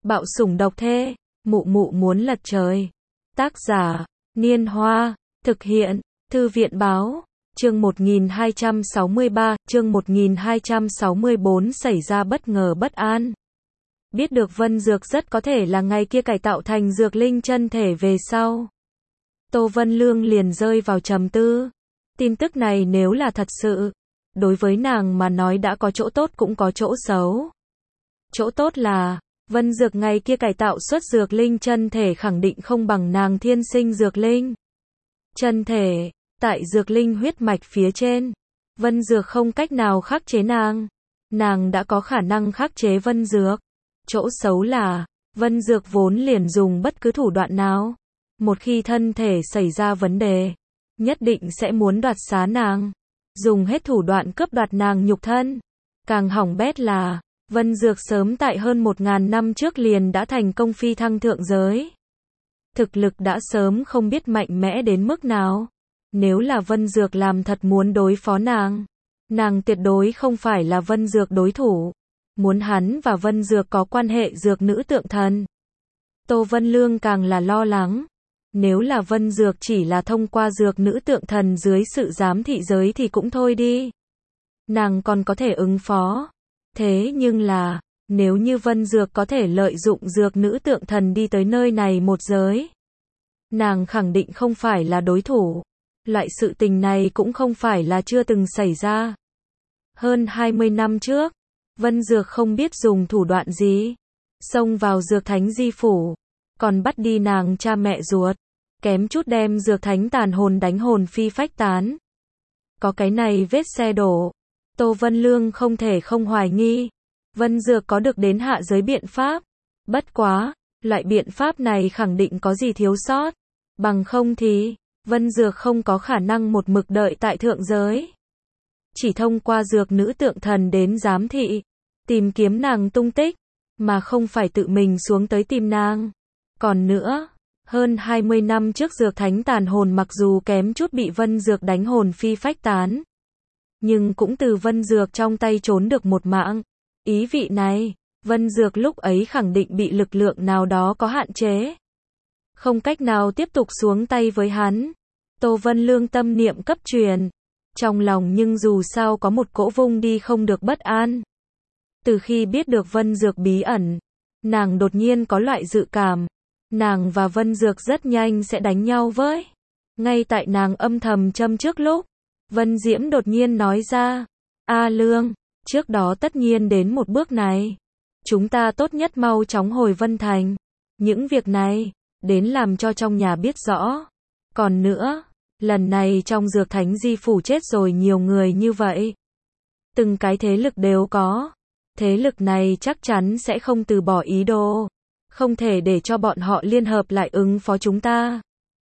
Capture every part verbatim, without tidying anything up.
Bạo sủng độc thê, mụ mụ muốn lật trời. Tác giả, Niên Hoa, thực hiện, Thư viện báo, chương một nghìn hai trăm sáu mươi ba, chương một nghìn hai trăm sáu mươi bốn xảy ra bất ngờ bất an. Biết được Vân Dược rất có thể là ngày kia cải tạo thành dược linh chân thể về sau. Tô Vân Lương liền rơi vào trầm tư. Tin tức này nếu là thật sự, đối với nàng mà nói đã có chỗ tốt cũng có chỗ xấu. Chỗ tốt là, Vân Dược ngày kia cải tạo xuất dược linh chân thể khẳng định không bằng nàng thiên sinh dược linh chân thể, tại dược linh huyết mạch phía trên, Vân Dược không cách nào khắc chế nàng, nàng đã có khả năng khắc chế Vân Dược. Chỗ xấu là, Vân Dược vốn liền dùng bất cứ thủ đoạn nào, một khi thân thể xảy ra vấn đề, nhất định sẽ muốn đoạt xá nàng, dùng hết thủ đoạn cướp đoạt nàng nhục thân. Càng hỏng bét là, Vân Dược sớm tại hơn một ngàn năm trước liền đã thành công phi thăng thượng giới. Thực lực đã sớm không biết mạnh mẽ đến mức nào. Nếu là Vân Dược làm thật muốn đối phó nàng, nàng tuyệt đối không phải là Vân Dược đối thủ. Muốn hắn và Vân Dược có quan hệ dược nữ tượng thần. Tô Vân Lương càng là lo lắng. Nếu là Vân Dược chỉ là thông qua dược nữ tượng thần dưới sự giám thị giới thì cũng thôi đi. Nàng còn có thể ứng phó. Thế nhưng là, nếu như Vân Dược có thể lợi dụng dược nữ tượng thần đi tới nơi này một giới, nàng khẳng định không phải là đối thủ. Loại sự tình này cũng không phải là chưa từng xảy ra. Hơn hai mươi năm trước, Vân Dược không biết dùng thủ đoạn gì, xông vào Dược Thánh Di Phủ, còn bắt đi nàng cha mẹ ruột, kém chút đem Dược Thánh tàn hồn đánh hồn phi phách tán. Có cái này vết xe đổ, Tô Vân Lương không thể không hoài nghi, Vân Dược có được đến hạ giới biện pháp. Bất quá, loại biện pháp này khẳng định có gì thiếu sót, bằng không thì, Vân Dược không có khả năng một mực đợi tại thượng giới. Chỉ thông qua dược nữ tượng thần đến giám thị, tìm kiếm nàng tung tích, mà không phải tự mình xuống tới tìm nàng. Còn nữa, hơn hai mươi năm trước Dược Thánh tàn hồn mặc dù kém chút bị Vân Dược đánh hồn phi phách tán, nhưng cũng từ Vân Dược trong tay trốn được một mạng. Ý vị này, Vân Dược lúc ấy khẳng định bị lực lượng nào đó có hạn chế, không cách nào tiếp tục xuống tay với hắn. Tô Vân Lương tâm niệm cấp truyền, trong lòng nhưng dù sao có một cỗ vung đi không được bất an. Từ khi biết được Vân Dược bí ẩn, nàng đột nhiên có loại dự cảm, nàng và Vân Dược rất nhanh sẽ đánh nhau với. Ngay tại nàng âm thầm châm trước lúc, Vân Diễm đột nhiên nói ra, A Lương, trước đó tất nhiên đến một bước này, chúng ta tốt nhất mau chóng hồi Vân Thành. Những việc này, đến làm cho trong nhà biết rõ. Còn nữa, lần này trong Dược Thánh Di Phủ chết rồi nhiều người như vậy. Từng cái thế lực đều có. Thế lực này chắc chắn sẽ không từ bỏ ý đồ. Không thể để cho bọn họ liên hợp lại ứng phó chúng ta.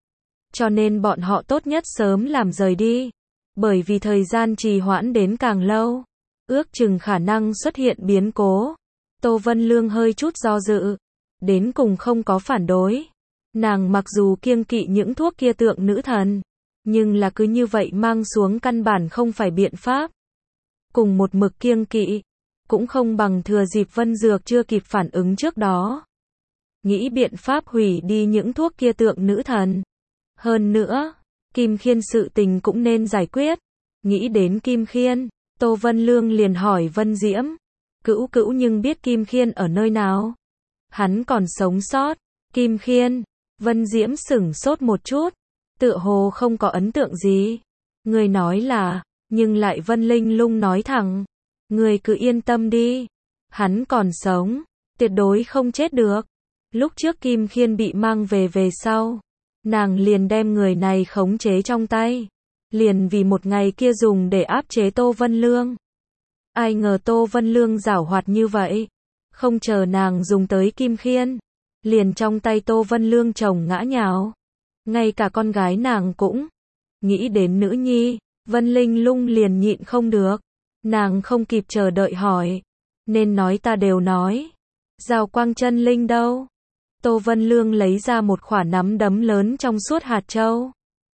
Cho nên bọn họ tốt nhất sớm làm rời đi. Bởi vì thời gian trì hoãn đến càng lâu, ước chừng khả năng xuất hiện biến cố. Tô Vân Lương hơi chút do dự. Đến cùng không có phản đối. Nàng mặc dù kiêng kỵ những thuốc kia tượng nữ thần, nhưng là cứ như vậy mang xuống căn bản không phải biện pháp. Cùng một mực kiêng kỵ, cũng không bằng thừa dịp Vân Dược chưa kịp phản ứng trước đó. Nghĩ biện pháp hủy đi những thuốc kia tượng nữ thần. Hơn nữa, Kim Khiên sự tình cũng nên giải quyết. Nghĩ đến Kim Khiên, Tô Vân Lương liền hỏi Vân Diễm, cữu cữu nhưng biết Kim Khiên ở nơi nào? Hắn còn sống sót. Kim Khiên, Vân Diễm sửng sốt một chút, tựa hồ không có ấn tượng gì. Người nói là, nhưng lại Vân Linh Lung nói thẳng, người cứ yên tâm đi, hắn còn sống, tuyệt đối không chết được. Lúc trước Kim Khiên bị mang về về sau, nàng liền đem người này khống chế trong tay, liền vì một ngày kia dùng để áp chế Tô Vân Lương. Ai ngờ Tô Vân Lương giảo hoạt như vậy, không chờ nàng dùng tới Kim Khiên, liền trong tay Tô Vân Lương chồng ngã nhào. Ngay cả con gái nàng cũng nghĩ đến nữ nhi, Vân Linh Lung liền nhịn không được. Nàng không kịp chờ đợi hỏi, nên nói ta đều nói. Giao Quang Chân Linh đâu? Tô Vân Lương lấy ra một quả nắm đấm lớn trong suốt hạt châu.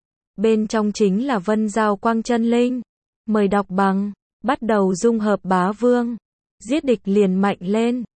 Bên trong chính là Vân Giao Quang Chân Linh. Mời đọc bằng, bắt đầu dung hợp bá vương. Giết địch liền mạnh lên.